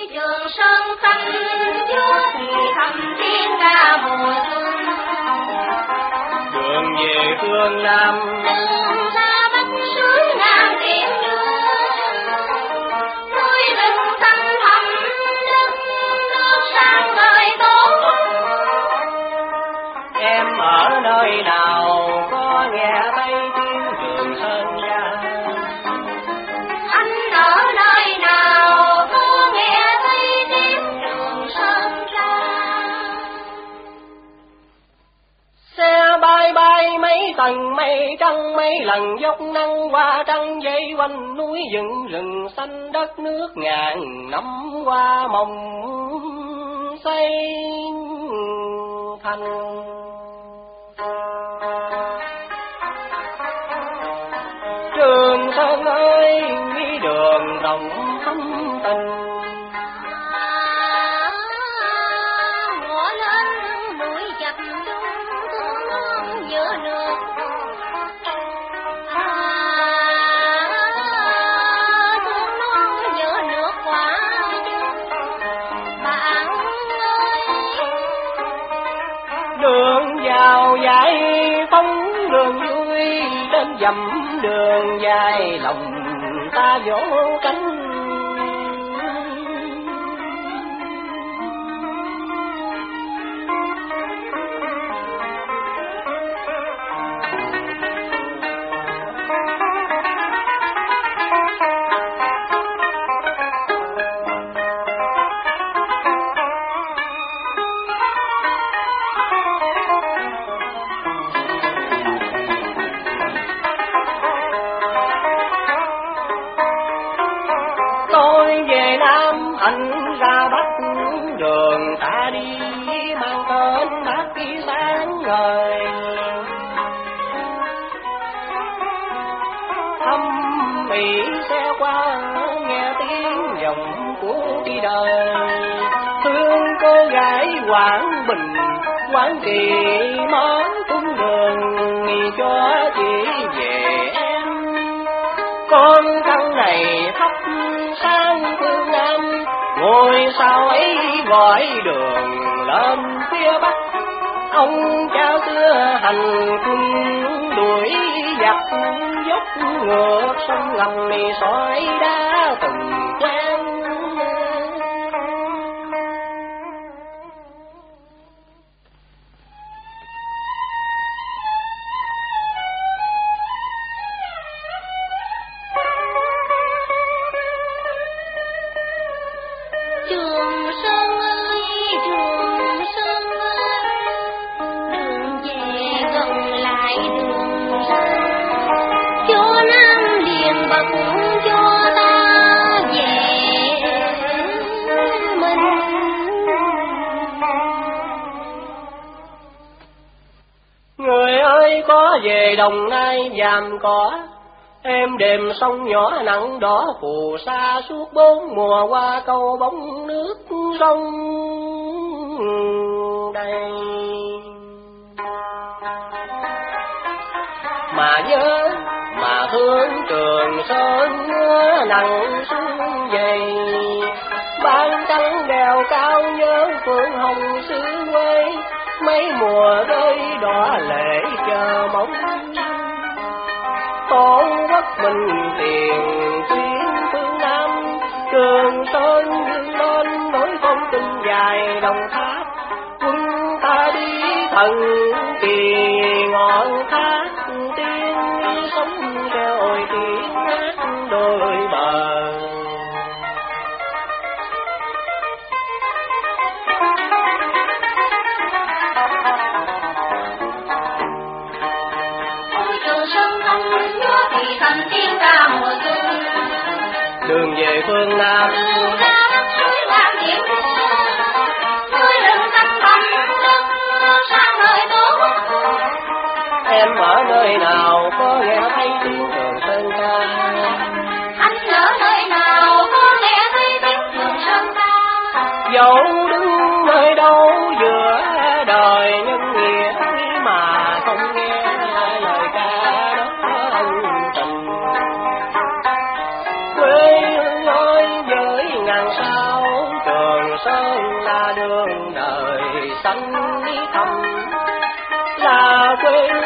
Trường sơn xanh chúa thì thầm tiếng ca mùa xuân. Đường về phương Nam đường xa bắc suối ngàn biển đưa, núi rừng xanh thẳm đất nước sáng ngời tốt. em ở nơi nào có nghe thấy tiếng Trường Sơn ca? Anh ở nơi nào có nghe thấy tiếng Trường Sơn ca? Xe bay bay mấy tầng mây trăng, mấy lần dốc nắng qua trăng dây quanh núi dựng rừng xanh, đất nước ngàn năm qua mộng xây thành. Trường Sơn ơi đường rộng thắm tình, ngõ lên núi dập dung thương non giữa nước. Thương non giữa nước quả bạn ơi. đường vào giải phóng đường vui, đến dặm đường dài lòng ta vỗ cánh. Anh ra Bắc đường ta đi mang tên Bác Kỳ sáng ngời, thăm mỹ xe qua nghe tiếng giọng của đi đời. Thương cô gái Quảng Bình Quảng Kỳ mở cung đường cho chị về em. Con trăng này thắp sáng phương Nam, ngôi sao ấy gọi đường lên phía Bắc. Ông cha xưa hành quân đuổi giặc, dốc ngược sông ngầm sỏi đá từng quen. Trường Sơn ơi, Trường Sơn ơi, đường về gần lại đường xa, cho Nam Điền bậc cho ta về mình. Người ơi có về Đồng Nai Giàm Cỏ, em đềm sông nhỏ nặng đỏ phù sa suốt bốn mùa qua câu bóng nước sông đầy. Mà nhớ mà thương Trường Sơn mưa nặng xuống dày, ban trắng đèo cao nhớ Phượng Hồng xứ quê, mấy mùa rơi đỏ lệ chờ mong. Tổ quốc mình tiền tuyến phương Nam, Trường Sơn vươn lên nối phong tinh dài Đồng Tháp. Quân ta đi thần kỳ ngọn thác tiên, sống reo tiếng hát đôi bờ. Thầm tiếng ca mùa xuân, đường về phương Nam đường ra đất suối ngàn biển đưa, núi rừng xanh thẳm đất sáng ngời tốt. em ở nơi nào có nghe thấy tiếng Trường Sơn ca? Anh ở nơi nào có nghe thấy tiếng Trường Sơn ca? Dẫu đứng nơi đâu giữa đời nhân nghĩa, mà không nghe lời ca đó ân tình. Quê hương ơi với ngàn sao xanh thầm là quê